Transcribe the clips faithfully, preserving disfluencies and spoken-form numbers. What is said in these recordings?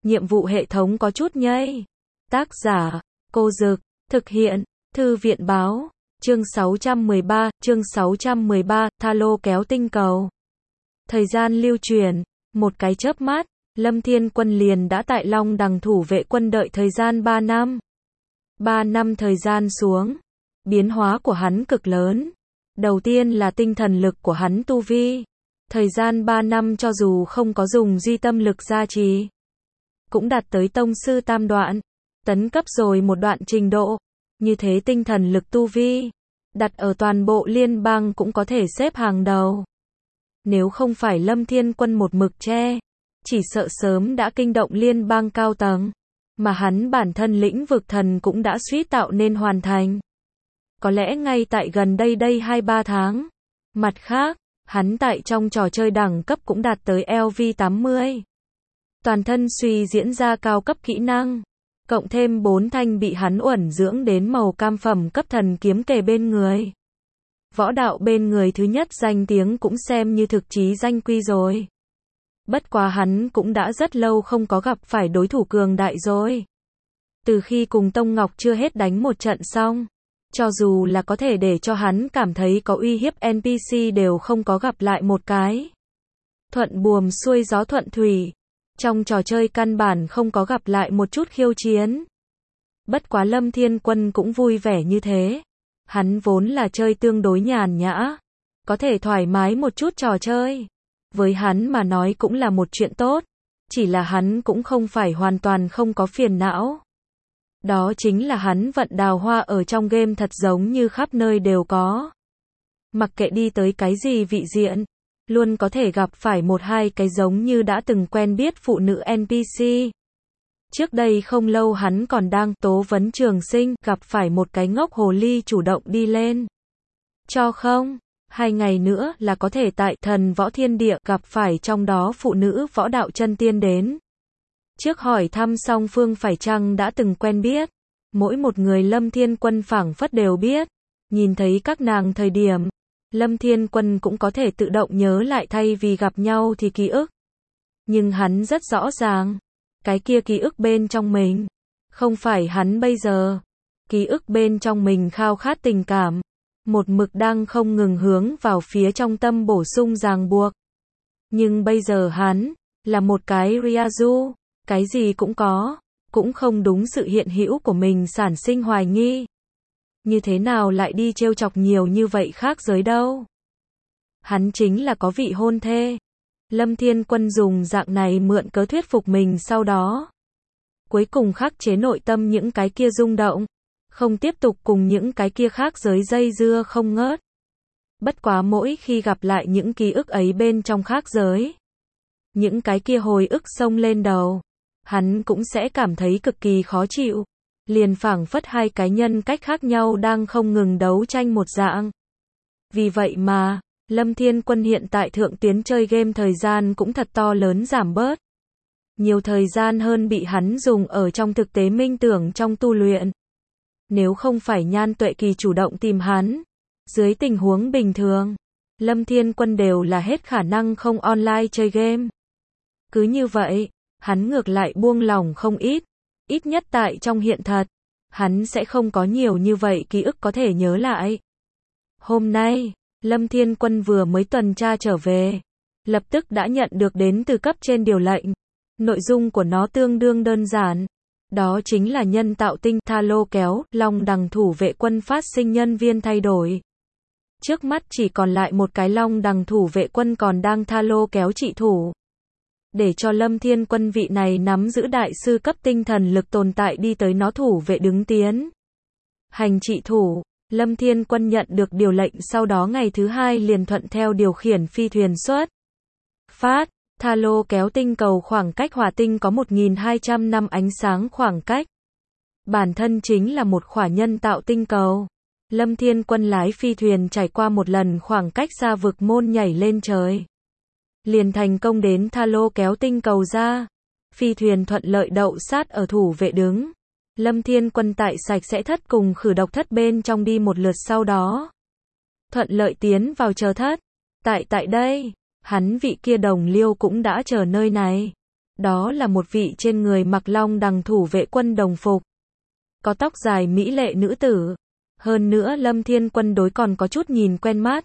nhiệm vụ hệ thống có chút nhây. Tác giả, Cô Dực, thực hiện, Thư viện báo, chương sáu trăm mười ba, chương sáu trăm mười ba, tha lô kéo tinh cầu. Thời gian lưu truyền, một cái chớp mắt, Lâm Thiên Quân liền đã tại Long Đằng thủ vệ quân đợi thời gian ba năm. ba năm thời gian xuống, biến hóa của hắn cực lớn. Đầu tiên là tinh thần lực của hắn tu vi. Thời gian ba năm cho dù không có dùng duy tâm lực gia trì, cũng đạt tới tông sư tam đoạn, tấn cấp rồi một đoạn trình độ. Như thế tinh thần lực tu vi, đặt ở toàn bộ liên bang cũng có thể xếp hàng đầu. Nếu không phải Lâm Thiên Quân một mực che, chỉ sợ sớm đã kinh động liên bang cao tầng, mà hắn bản thân lĩnh vực thần cũng đã suýt tạo nên hoàn thành. Có lẽ ngay tại gần đây đây hai ba tháng. Mặt khác, hắn tại trong trò chơi đẳng cấp cũng đạt tới L V tám mươi. Toàn thân suy diễn ra cao cấp kỹ năng, cộng thêm bốn thanh bị hắn uẩn dưỡng đến màu cam phẩm cấp thần kiếm kề bên người. Võ đạo bên người thứ nhất danh tiếng cũng xem như thực chí danh quy rồi. Bất quá hắn cũng đã rất lâu không có gặp phải đối thủ cường đại rồi. Từ khi cùng Tông Ngọc chưa hết đánh một trận xong, cho dù là có thể để cho hắn cảm thấy có uy hiếp N P C đều không có gặp lại một cái. Thuận buồm xuôi gió thuận thủy. Trong trò chơi căn bản không có gặp lại một chút khiêu chiến. Bất quá Lâm Thiên Quân cũng vui vẻ như thế. Hắn vốn là chơi tương đối nhàn nhã, có thể thoải mái một chút trò chơi. Với hắn mà nói cũng là một chuyện tốt. Chỉ là hắn cũng không phải hoàn toàn không có phiền não. Đó chính là hắn vận đào hoa ở trong game thật giống như khắp nơi đều có. Mặc kệ đi tới cái gì vị diện, luôn có thể gặp phải một hai cái giống như đã từng quen biết phụ nữ N P C. Trước đây không lâu hắn còn đang tố vấn Trường Sinh, gặp phải một cái ngốc hồ ly chủ động đi lên. Cho không, hai ngày nữa là có thể tại Thần Võ Thiên Địa gặp phải trong đó phụ nữ võ đạo chân tiên đến. Trước hỏi thăm song phương phải chăng đã từng quen biết, mỗi một người Lâm Thiên Quân phảng phất đều biết. Nhìn thấy các nàng thời điểm, Lâm Thiên Quân cũng có thể tự động nhớ lại thay vì gặp nhau thì ký ức. Nhưng hắn rất rõ ràng, cái kia ký ức bên trong mình, không phải hắn bây giờ. Ký ức bên trong mình khao khát tình cảm, một mực đang không ngừng hướng vào phía trong tâm bổ sung ràng buộc. Nhưng bây giờ hắn, là một cái Ryazu, cái gì cũng có, cũng không đúng sự hiện hữu của mình sản sinh hoài nghi. Như thế nào lại đi trêu chọc nhiều như vậy khác giới đâu. Hắn chính là có vị hôn thê. Lâm Thiên Quân dùng dạng này mượn cớ thuyết phục mình sau đó. Cuối cùng khắc chế nội tâm những cái kia rung động. Không tiếp tục cùng những cái kia khác giới dây dưa không ngớt. Bất quá mỗi khi gặp lại những ký ức ấy bên trong khác giới, những cái kia hồi ức xông lên đầu, hắn cũng sẽ cảm thấy cực kỳ khó chịu. Liền phảng phất hai cái nhân cách khác nhau đang không ngừng đấu tranh một dạng. Vì vậy mà, Lâm Thiên Quân hiện tại thượng tuyến chơi game thời gian cũng thật to lớn giảm bớt. Nhiều thời gian hơn bị hắn dùng ở trong thực tế minh tưởng trong tu luyện. Nếu không phải Nhan Tuệ Kỳ chủ động tìm hắn, dưới tình huống bình thường, Lâm Thiên Quân đều là hết khả năng không online chơi game. Cứ như vậy, hắn ngược lại buông lỏng không ít. Ít nhất tại trong hiện thật, hắn sẽ không có nhiều như vậy ký ức có thể nhớ lại. Hôm nay, Lâm Thiên Quân vừa mới tuần tra trở về, lập tức đã nhận được đến từ cấp trên điều lệnh. Nội dung của nó tương đương đơn giản. Đó chính là nhân tạo tinh tha lô kéo, Long Đằng thủ vệ quân phát sinh nhân viên thay đổi. Trước mắt chỉ còn lại một cái Long Đằng thủ vệ quân còn đang tha lô kéo trị thủ. Để cho Lâm Thiên Quân vị này nắm giữ đại sư cấp tinh thần lực tồn tại đi tới nó thủ vệ đứng tiến hành trị thủ. Lâm Thiên Quân nhận được điều lệnh sau đó ngày thứ hai liền thuận theo điều khiển phi thuyền xuất phát, tha lô kéo tinh cầu khoảng cách hỏa tinh có một nghìn hai trăm năm ánh sáng khoảng cách. Bản thân chính là một khỏa nhân tạo tinh cầu. Lâm Thiên Quân lái phi thuyền trải qua một lần khoảng cách xa vực môn nhảy lên trời, liền thành công đến tha lô kéo tinh cầu ra. Phi thuyền thuận lợi đậu sát ở thủ vệ đứng. Lâm Thiên Quân tại sạch sẽ thất cùng khử độc thất bên trong đi một lượt sau đó thuận lợi tiến vào chờ thất. Tại tại đây, hắn vị kia đồng liêu cũng đã chờ nơi này. Đó là một vị trên người mặc long đằng thủ vệ quân đồng phục. Có tóc dài mỹ lệ nữ tử. Hơn nữa Lâm Thiên Quân đối còn có chút nhìn quen mắt.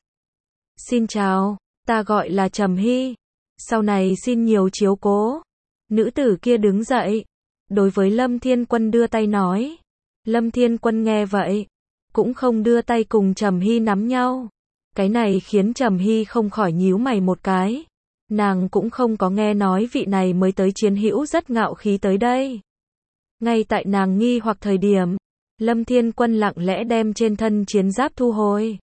Xin chào, ta gọi là Trầm Hy. Sau này xin nhiều chiếu cố. Nữ tử kia đứng dậy. Đối với Lâm Thiên Quân đưa tay nói. Lâm Thiên Quân nghe vậy. Cũng không đưa tay cùng Trầm Hy nắm nhau. Cái này khiến Trầm Hy không khỏi nhíu mày một cái. Nàng cũng không có nghe nói vị này mới tới chiến hữu rất ngạo khí tới đây. Ngay tại nàng nghi hoặc thời điểm, Lâm Thiên Quân lặng lẽ đem trên thân chiến giáp thu hồi.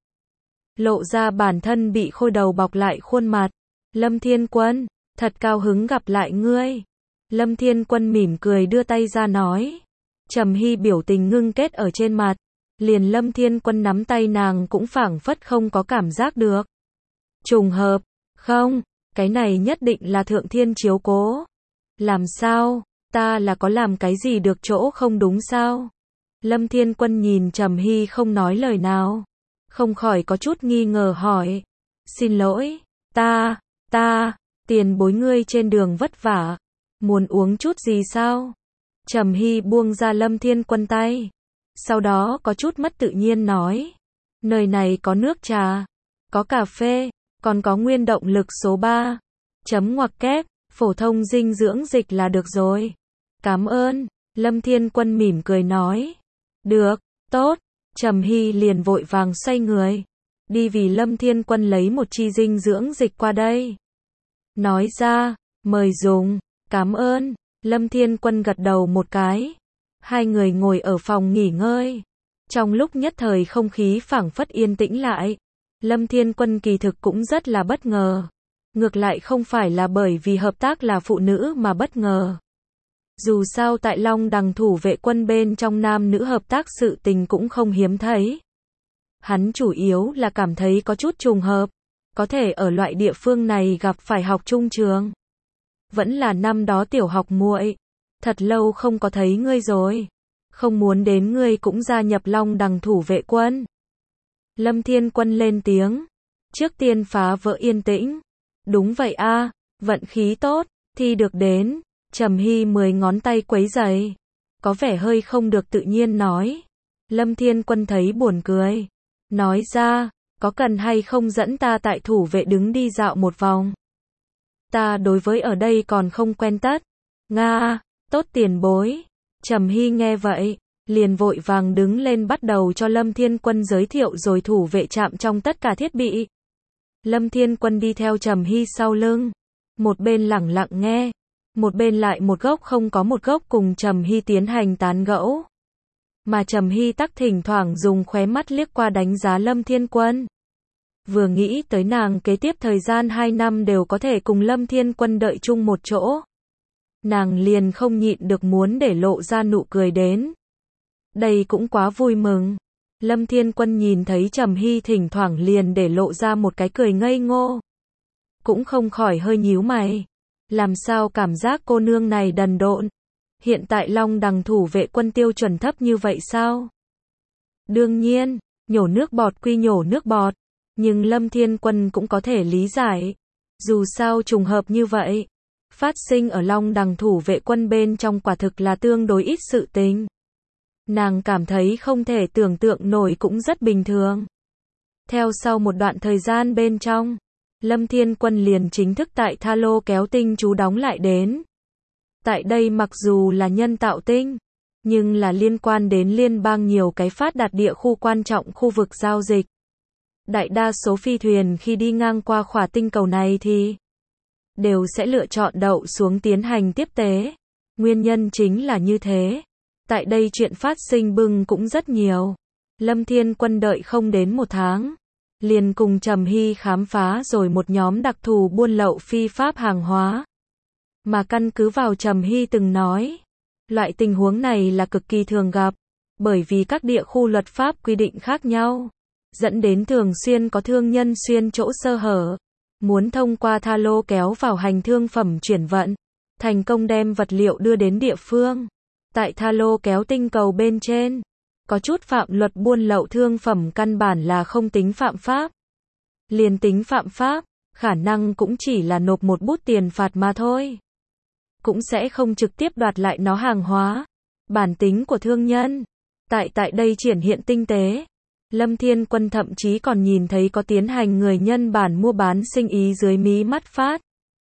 Lộ ra bản thân bị khôi đầu bọc lại khuôn mặt. Lâm Thiên Quân, thật cao hứng gặp lại ngươi. Lâm Thiên Quân mỉm cười đưa tay ra nói. Trầm Hy biểu tình ngưng kết ở trên mặt. Liền Lâm Thiên Quân nắm tay nàng cũng phảng phất không có cảm giác được. Trùng hợp, không, cái này nhất định là thượng thiên chiếu cố. Làm sao, ta là có làm cái gì được chỗ không đúng sao? Lâm Thiên Quân nhìn Trầm Hy không nói lời nào. Không khỏi có chút nghi ngờ hỏi. Xin lỗi, ta, ta, tiền bối ngươi trên đường vất vả. Muốn uống chút gì sao? Trầm Hy buông ra Lâm Thiên Quân tay. Sau đó có chút mất tự nhiên nói. Nơi này có nước trà, có cà phê, còn có nguyên động lực số ba. Chấm ngoặc kép, phổ thông dinh dưỡng dịch là được rồi. Cảm ơn, Lâm Thiên Quân mỉm cười nói. Được, tốt, Trầm Hy liền vội vàng xoay người. Đi vì Lâm Thiên Quân lấy một chi dinh dưỡng dịch qua đây. Nói ra, mời dùng, cảm ơn, Lâm Thiên Quân gật đầu một cái. Hai người ngồi ở phòng nghỉ ngơi. Trong lúc nhất thời không khí phảng phất yên tĩnh lại. Lâm Thiên Quân kỳ thực cũng rất là bất ngờ. Ngược lại không phải là bởi vì hợp tác là phụ nữ mà bất ngờ. Dù sao tại Long Đằng thủ vệ quân bên trong nam nữ hợp tác sự tình cũng không hiếm thấy. Hắn chủ yếu là cảm thấy có chút trùng hợp. Có thể ở loại địa phương này gặp phải học chung trường. Vẫn là năm đó tiểu học muội. Thật lâu không có thấy ngươi rồi. Không muốn đến ngươi cũng gia nhập Long Đằng thủ vệ quân. Lâm Thiên Quân lên tiếng. Trước tiên phá vỡ yên tĩnh. Đúng vậy a, vận khí tốt, thi được đến. Trầm Hy mười ngón tay quấy giày. Có vẻ hơi không được tự nhiên nói. Lâm Thiên Quân thấy buồn cười. Nói ra, có cần hay không dẫn ta tại thủ vệ đứng đi dạo một vòng? Ta đối với ở đây còn không quen tất. Nga, tốt tiền bối. Trầm Hy nghe vậy, liền vội vàng đứng lên bắt đầu cho Lâm Thiên Quân giới thiệu rồi thủ vệ trạm trong tất cả thiết bị. Lâm Thiên Quân đi theo Trầm Hy sau lưng. Một bên lẳng lặng nghe. Một bên lại một gốc không có một gốc cùng Trầm Hy tiến hành tán gẫu. Mà Trầm Hy tắc thỉnh thoảng dùng khóe mắt liếc qua đánh giá Lâm Thiên Quân. Vừa nghĩ tới nàng kế tiếp thời gian hai năm đều có thể cùng Lâm Thiên Quân đợi chung một chỗ. Nàng liền không nhịn được muốn để lộ ra nụ cười đến. Đây cũng quá vui mừng. Lâm Thiên Quân nhìn thấy Trầm Hy thỉnh thoảng liền để lộ ra một cái cười ngây ngô. Cũng không khỏi hơi nhíu mày. Làm sao cảm giác cô nương này đần độn? Hiện tại Long Đằng thủ vệ quân tiêu chuẩn thấp như vậy sao? Đương nhiên, nhổ nước bọt quy nhổ nước bọt. Nhưng Lâm Thiên Quân cũng có thể lý giải. Dù sao trùng hợp như vậy. Phát sinh ở Long Đằng thủ vệ quân bên trong quả thực là tương đối ít sự tình. Nàng cảm thấy không thể tưởng tượng nổi cũng rất bình thường. Theo sau một đoạn thời gian bên trong, Lâm Thiên Quân liền chính thức tại Tha Lô Kéo Tinh trú đóng lại đến. Tại đây mặc dù là nhân tạo tinh, nhưng là liên quan đến liên bang nhiều cái phát đạt địa khu quan trọng khu vực giao dịch. Đại đa số phi thuyền khi đi ngang qua khỏa tinh cầu này thì đều sẽ lựa chọn đậu xuống tiến hành tiếp tế. Nguyên nhân chính là như thế. Tại đây chuyện phát sinh bưng cũng rất nhiều. Lâm Thiên Quân đợi không đến một tháng. Liền cùng Trầm Hy khám phá rồi một nhóm đặc thù buôn lậu phi pháp hàng hóa. Mà căn cứ vào Trầm Hy từng nói. Loại tình huống này là cực kỳ thường gặp. Bởi vì các địa khu luật pháp quy định khác nhau. Dẫn đến thường xuyên có thương nhân xuyên chỗ sơ hở. Muốn thông qua Tha Lô kéo vào hành thương phẩm chuyển vận. Thành công đem vật liệu đưa đến địa phương. Tại Tha Lô kéo tinh cầu bên trên. Có chút phạm luật buôn lậu thương phẩm căn bản là không tính phạm pháp. Liền tính phạm pháp, khả năng cũng chỉ là nộp một bút tiền phạt mà thôi. cũng sẽ không trực tiếp đoạt lại nó hàng hóa. Bản tính của thương nhân, tại tại đây triển hiện tinh tế. Lâm Thiên Quân thậm chí còn nhìn thấy có tiến hành người nhân bản mua bán sinh ý dưới mí mắt phát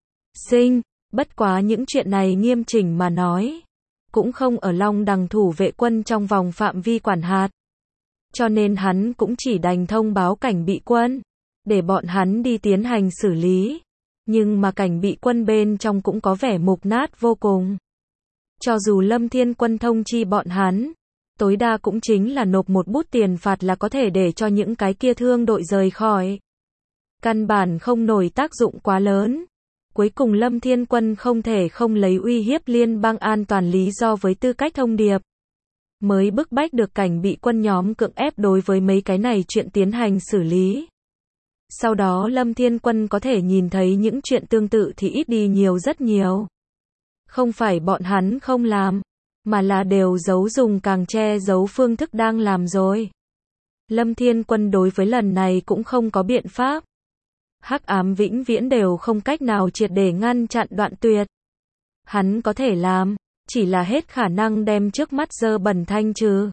sinh, bất quá những chuyện này nghiêm chỉnh mà nói, cũng không ở Long Đằng thủ vệ quân trong vòng phạm vi quản hạt. Cho nên hắn cũng chỉ đành thông báo cảnh bị quân, để bọn hắn đi tiến hành xử lý. Nhưng mà cảnh bị quân bên trong cũng có vẻ mục nát vô cùng. Cho dù Lâm Thiên Quân thông chi bọn hắn, tối đa cũng chính là nộp một bút tiền phạt là có thể để cho những cái kia thương đội rời khỏi. Căn bản không nổi tác dụng quá lớn. Cuối cùng Lâm Thiên Quân không thể không lấy uy hiếp liên bang an toàn lý do với tư cách thông điệp. Mới bức bách được cảnh bị quân nhóm cưỡng ép đối với mấy cái này chuyện tiến hành xử lý. Sau đó Lâm Thiên Quân có thể nhìn thấy những chuyện tương tự thì ít đi nhiều rất nhiều. Không phải bọn hắn không làm, mà là đều giấu dùng càng che giấu phương thức đang làm rồi. Lâm Thiên Quân đối với lần này cũng không có biện pháp. Hắc ám vĩnh viễn đều không cách nào triệt để ngăn chặn đoạn tuyệt. Hắn có thể làm, chỉ là hết khả năng đem trước mắt dơ bẩn thanh trừ.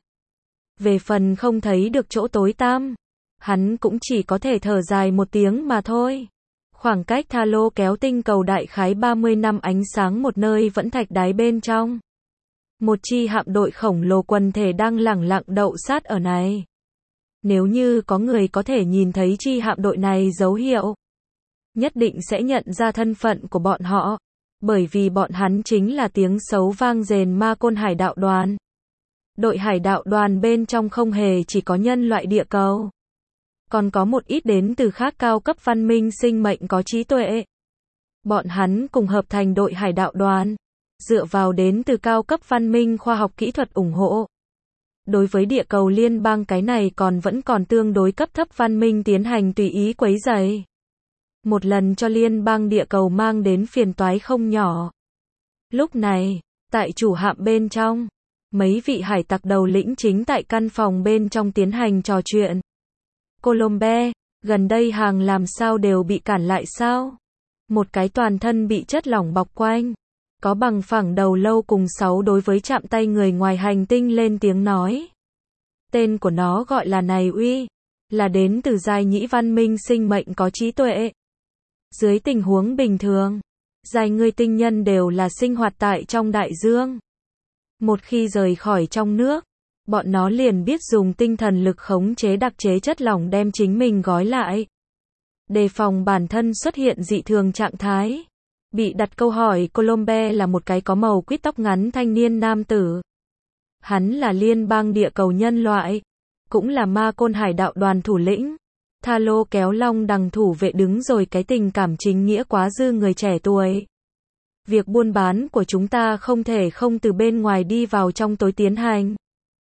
Về phần không thấy được chỗ tối tăm, hắn cũng chỉ có thể thở dài một tiếng mà thôi. Khoảng cách tha lô kéo tinh cầu đại khái ba mươi năm ánh sáng một nơi vẫn thạch đáy bên trong. Một chi hạm đội khổng lồ quần thể đang lẳng lặng đậu sát ở này. Nếu như có người có thể nhìn thấy chi hạm đội này dấu hiệu, nhất định sẽ nhận ra thân phận của bọn họ, bởi vì bọn hắn chính là tiếng xấu vang rền Ma Côn hải đạo đoàn. Đội hải đạo đoàn bên trong không hề chỉ có nhân loại địa cầu, còn có một ít đến từ khác cao cấp văn minh sinh mệnh có trí tuệ. Bọn hắn cùng hợp thành đội hải đạo đoàn, dựa vào đến từ cao cấp văn minh khoa học kỹ thuật ủng hộ. Đối với địa cầu liên bang cái này còn vẫn còn tương đối cấp thấp văn minh tiến hành tùy ý quấy rầy. Một lần cho liên bang địa cầu mang đến phiền toái không nhỏ. Lúc này, tại chủ hạm bên trong, mấy vị hải tặc đầu lĩnh chính tại căn phòng bên trong tiến hành trò chuyện. Colombe, gần đây hàng làm sao đều bị cản lại sao? Một cái toàn thân bị chất lỏng bọc quanh, có bằng phẳng đầu lâu cùng sáu đối với chạm tay người ngoài hành tinh lên tiếng nói. Tên của nó gọi là Này Uy, là đến từ giai nhĩ văn minh sinh mệnh có trí tuệ. Dưới tình huống bình thường, giai người tinh nhân đều là sinh hoạt tại trong đại dương. Một khi rời khỏi trong nước, bọn nó liền biết dùng tinh thần lực khống chế đặc chế chất lỏng đem chính mình gói lại, đề phòng bản thân xuất hiện dị thường trạng thái. Bị đặt câu hỏi Colombe là một cái có màu quýt tóc ngắn thanh niên nam tử. Hắn là liên bang địa cầu nhân loại, cũng là Ma Côn hải đạo đoàn thủ lĩnh. Tha lô kéo Long Đằng thủ vệ đứng rồi cái tình cảm chính nghĩa quá dư người trẻ tuổi. Việc buôn bán của chúng ta không thể không từ bên ngoài đi vào trong tối tiến hành.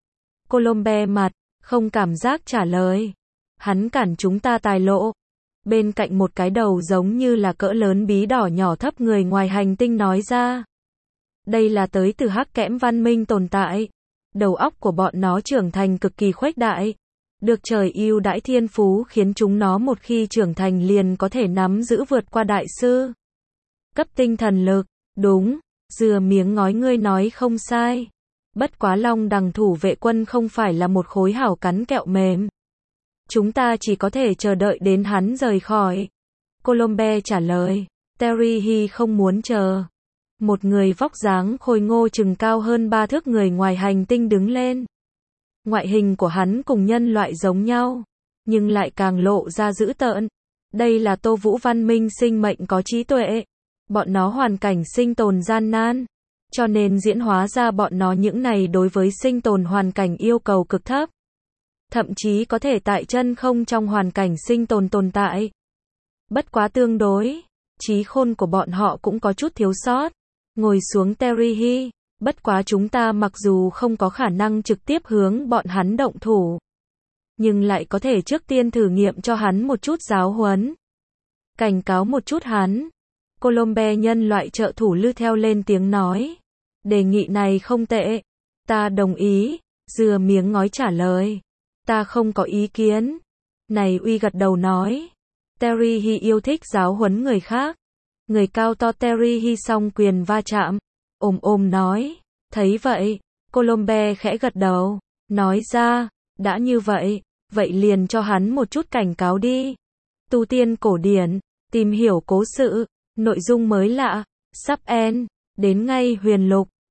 Colombe mặt, không cảm giác trả lời. Hắn cản chúng ta tài lộ. Bên cạnh một cái đầu giống như là cỡ lớn bí đỏ nhỏ thấp người ngoài hành tinh nói ra. Đây là tới từ hắc kẽm văn minh tồn tại. Đầu óc của bọn nó trưởng thành cực kỳ khuếch đại. Được trời ưu đãi thiên phú khiến chúng nó một khi trưởng thành liền có thể nắm giữ vượt qua đại sư cấp tinh thần lực. Đúng, dừa miếng ngói ngươi nói không sai. Bất quá Long Đằng thủ vệ quân không phải là một khối hảo cắn kẹo mềm. Chúng ta chỉ có thể chờ đợi đến hắn rời khỏi. Colombe trả lời. Terry Hy không muốn chờ. Một người vóc dáng khôi ngô chừng cao hơn ba thước người ngoài hành tinh đứng lên. Ngoại hình của hắn cùng nhân loại giống nhau, nhưng lại càng lộ ra dữ tợn. Đây là Tô Vũ văn minh sinh mệnh có trí tuệ. Bọn nó hoàn cảnh sinh tồn gian nan, cho nên diễn hóa ra bọn nó những này đối với sinh tồn hoàn cảnh yêu cầu cực thấp. Thậm chí có thể tại chân không trong hoàn cảnh sinh tồn tồn tại. Bất quá tương đối, trí khôn của bọn họ cũng có chút thiếu sót. Ngồi xuống Terry Hy, bất quá chúng ta mặc dù không có khả năng trực tiếp hướng bọn hắn động thủ, nhưng lại có thể trước tiên thử nghiệm cho hắn một chút giáo huấn. Cảnh cáo một chút hắn. Colombe nhân loại trợ thủ lư theo lên tiếng nói. Đề nghị này không tệ. Ta đồng ý. Dừa miếng ngói trả lời. Ta không có ý kiến. Này Uy gật đầu nói. Terry Hy yêu thích giáo huấn người khác. Người cao to Terry Hy song quyền va chạm. ôm ôm nói. Thấy vậy, Colombe khẽ gật đầu, nói ra, đã như vậy, vậy liền cho hắn một chút cảnh cáo đi. Tu tiên cổ điển, tìm hiểu cố sự, nội dung mới lạ, sắp end, đến ngay huyền lục.